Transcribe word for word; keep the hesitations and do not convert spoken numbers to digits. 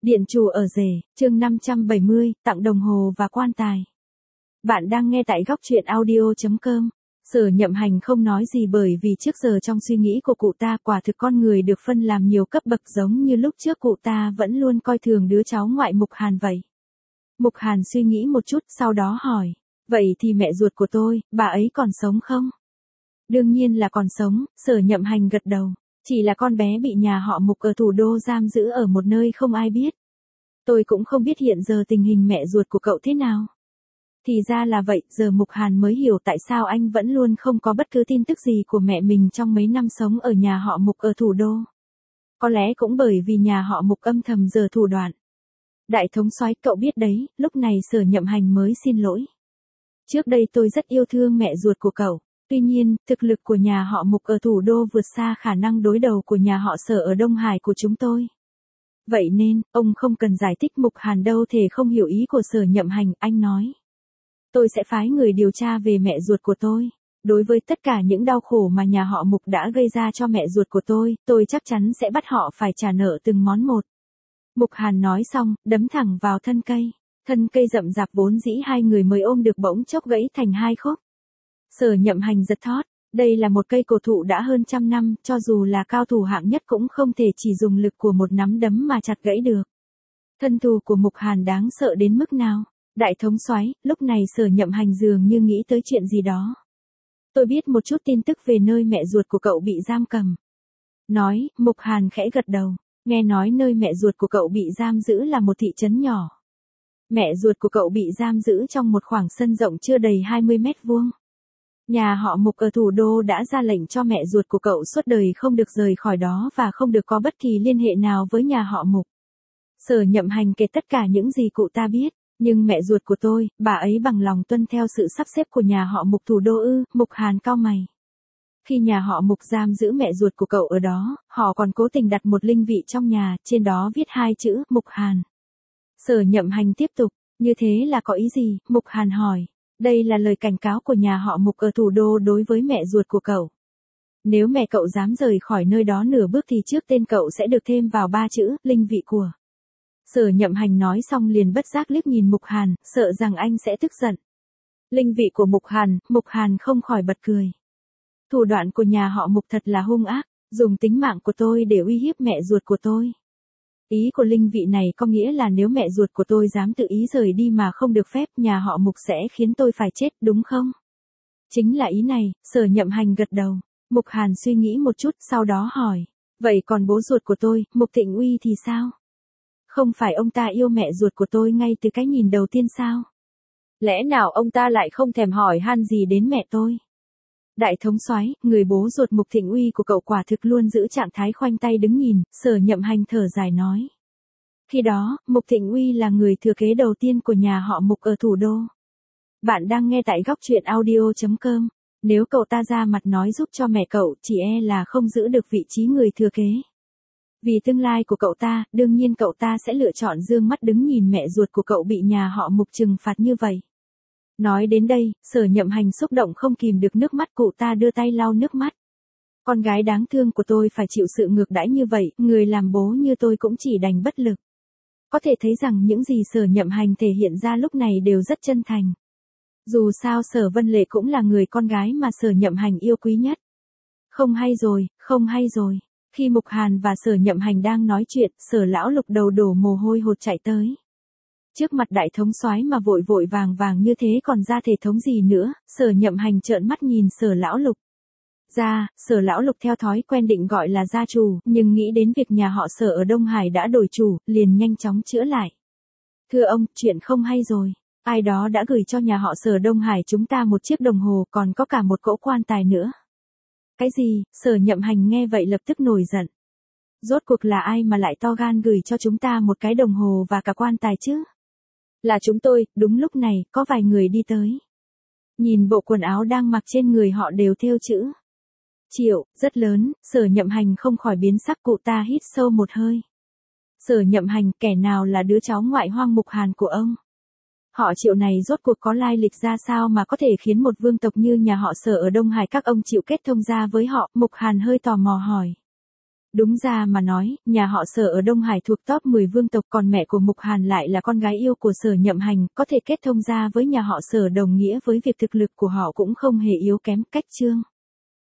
Điện chủ ở rể, chương năm trăm bảy mươi, tặng đồng hồ và quan tài. Bạn đang nghe tại góc truyện audio chấm com. Sở Nhậm Hành không nói gì bởi vì trước giờ trong suy nghĩ của cụ ta quả thực con người được phân làm nhiều cấp bậc giống như lúc trước cụ ta vẫn luôn coi thường đứa cháu ngoại Mục Hàn vậy. Mục Hàn suy nghĩ một chút sau đó hỏi, vậy thì mẹ ruột của tôi, bà ấy còn sống không? Đương nhiên là còn sống, Sở Nhậm Hành gật đầu. Chỉ là con bé bị nhà họ Mục ở thủ đô giam giữ ở một nơi không ai biết. Tôi cũng không biết hiện giờ tình hình mẹ ruột của cậu thế nào. Thì ra là vậy, giờ Mục Hàn mới hiểu tại sao anh vẫn luôn không có bất cứ tin tức gì của mẹ mình trong mấy năm sống ở nhà họ Mục ở thủ đô. Có lẽ cũng bởi vì nhà họ Mục âm thầm giở thủ đoạn. Đại thống soái, cậu biết đấy, lúc này Sở Nhậm Hành mới xin lỗi. Trước đây tôi rất yêu thương mẹ ruột của cậu. Tuy nhiên, thực lực của nhà họ Mục ở thủ đô vượt xa khả năng đối đầu của nhà họ Sở ở Đông Hải của chúng tôi. Vậy nên, ông không cần giải thích. Mục Hàn đâu thể không hiểu ý của Sở Nhậm Hành, anh nói. Tôi sẽ phái người điều tra về mẹ ruột của tôi. Đối với tất cả những đau khổ mà nhà họ Mục đã gây ra cho mẹ ruột của tôi, tôi chắc chắn sẽ bắt họ phải trả nợ từng món một. Mục Hàn nói xong, đấm thẳng vào thân cây. Thân cây rậm rạp vốn dĩ hai người mới ôm được bỗng chốc gãy thành hai khúc. Sở Nhậm Hành giật thót, đây là một cây cổ thụ đã hơn trăm năm, cho dù là cao thủ hạng nhất cũng không thể chỉ dùng lực của một nắm đấm mà chặt gãy được. Thân thù của Mục Hàn đáng sợ đến mức nào? Đại thống soái, lúc này Sở Nhậm Hành dường như nghĩ tới chuyện gì đó. Tôi biết một chút tin tức về nơi mẹ ruột của cậu bị giam cầm. Nói, Mục Hàn khẽ gật đầu, nghe nói nơi mẹ ruột của cậu bị giam giữ là một thị trấn nhỏ. Mẹ ruột của cậu bị giam giữ trong một khoảng sân rộng chưa đầy hai mươi mét vuông. Nhà họ Mục ở thủ đô đã ra lệnh cho mẹ ruột của cậu suốt đời không được rời khỏi đó và không được có bất kỳ liên hệ nào với nhà họ Mục. Sở Nhậm Hành kể tất cả những gì cụ ta biết, nhưng mẹ ruột của tôi, bà ấy bằng lòng tuân theo sự sắp xếp của nhà họ Mục thủ đô ư? Mục Hàn cau mày. Khi nhà họ Mục giam giữ mẹ ruột của cậu ở đó, họ còn cố tình đặt một linh vị trong nhà, trên đó viết hai chữ Mục Hàn. Sở Nhậm Hành tiếp tục, như thế là có ý gì? Mục Hàn hỏi. Đây là lời cảnh cáo của nhà họ Mục ở thủ đô đối với mẹ ruột của cậu. Nếu mẹ cậu dám rời khỏi nơi đó nửa bước thì trước tên cậu sẽ được thêm vào ba chữ, linh vị của. Sở Nhậm Hành nói xong liền bất giác liếc nhìn Mục Hàn, sợ rằng anh sẽ tức giận. Linh vị của Mục Hàn, Mục Hàn không khỏi bật cười. Thủ đoạn của nhà họ Mục thật là hung ác, dùng tính mạng của tôi để uy hiếp mẹ ruột của tôi. Ý của linh vị này có nghĩa là nếu mẹ ruột của tôi dám tự ý rời đi mà không được phép, nhà họ Mục sẽ khiến tôi phải chết, đúng không? Chính là ý này, Sở Nhậm Hành gật đầu. Mục Hàn suy nghĩ một chút sau đó hỏi. Vậy còn bố ruột của tôi, Mục Thịnh Uy thì sao? Không phải ông ta yêu mẹ ruột của tôi ngay từ cái nhìn đầu tiên sao? Lẽ nào ông ta lại không thèm hỏi han gì đến mẹ tôi? Đại thống soái, người bố ruột Mục Thịnh Uy của cậu quả thực luôn giữ trạng thái khoanh tay đứng nhìn, Sở Nhậm Hành thở dài nói. Khi đó, Mục Thịnh Uy là người thừa kế đầu tiên của nhà họ Mục ở thủ đô. Bạn đang nghe tại góc truyện audio chấm com. Nếu cậu ta ra mặt nói giúp cho mẹ cậu, chỉ e là không giữ được vị trí người thừa kế. Vì tương lai của cậu ta, đương nhiên cậu ta sẽ lựa chọn dương mắt đứng nhìn mẹ ruột của cậu bị nhà họ Mục trừng phạt như vậy. Nói đến đây, Sở Nhậm Hành xúc động không kìm được nước mắt, cụ ta đưa tay lau nước mắt. Con gái đáng thương của tôi phải chịu sự ngược đãi như vậy, người làm bố như tôi cũng chỉ đành bất lực. Có thể thấy rằng những gì Sở Nhậm Hành thể hiện ra lúc này đều rất chân thành. Dù sao Sở Vân Lệ cũng là người con gái mà Sở Nhậm Hành yêu quý nhất. Không hay rồi, không hay rồi. Khi Mục Hàn và Sở Nhậm Hành đang nói chuyện, Sở Lão Lục đầu đổ mồ hôi hột chạy tới. Trước mặt đại thống soái mà vội vội vàng vàng như thế còn ra thể thống gì nữa? Sở Nhậm Hành trợn mắt nhìn Sở Lão Lục. Ra, Sở Lão Lục theo thói quen định gọi là gia chủ, nhưng nghĩ đến việc nhà họ Sở ở Đông Hải đã đổi chủ, liền nhanh chóng chữa lại. Thưa ông, chuyện không hay rồi. Ai đó đã gửi cho nhà họ Sở Đông Hải chúng ta một chiếc đồng hồ, còn có cả một cỗ quan tài nữa. Cái gì? Sở Nhậm Hành nghe vậy lập tức nổi giận. Rốt cuộc là ai mà lại to gan gửi cho chúng ta một cái đồng hồ và cả quan tài chứ? Là chúng tôi. Đúng lúc này, có vài người đi tới. Nhìn bộ quần áo đang mặc trên người họ đều thêu chữ Triệu, rất lớn, Sở Nhậm Hành không khỏi biến sắc, cụ ta hít sâu một hơi. Sở Nhậm Hành, kẻ nào là đứa cháu ngoại hoang Mục Hàn của ông? Họ Triệu này rốt cuộc có lai lịch ra sao mà có thể khiến một vương tộc như nhà họ Sở ở Đông Hải các ông chịu kết thông gia với họ? Mục Hàn hơi tò mò hỏi. Đúng ra mà nói, nhà họ Sở ở Đông Hải thuộc top mười vương tộc, còn mẹ của Mục Hàn lại là con gái yêu của Sở Nhậm Hành, có thể kết thông gia với nhà họ Sở đồng nghĩa với việc thực lực của họ cũng không hề yếu kém. Cách chương